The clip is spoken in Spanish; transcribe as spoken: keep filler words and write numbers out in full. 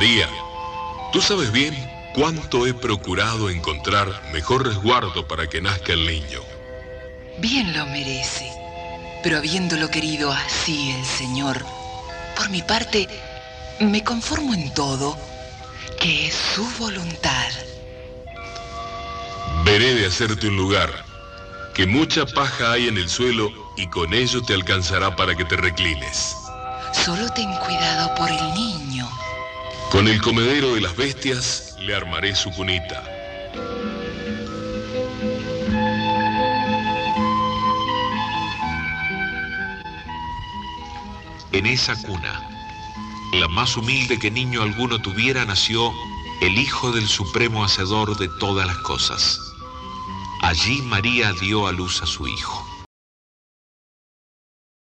María, tú sabes bien cuánto he procurado encontrar mejor resguardo para que nazca el niño. Bien lo merece, pero habiéndolo querido así el Señor, por mi parte, me conformo en todo, que es su voluntad. Veré de hacerte un lugar, que mucha paja hay en el suelo y con ello te alcanzará para que te reclines. Solo ten cuidado por el niño. Con el comedero de las bestias le armaré su cunita. En esa cuna, la más humilde que niño alguno tuviera, nació el Hijo del Supremo Hacedor de todas las cosas. Allí María dio a luz a su Hijo.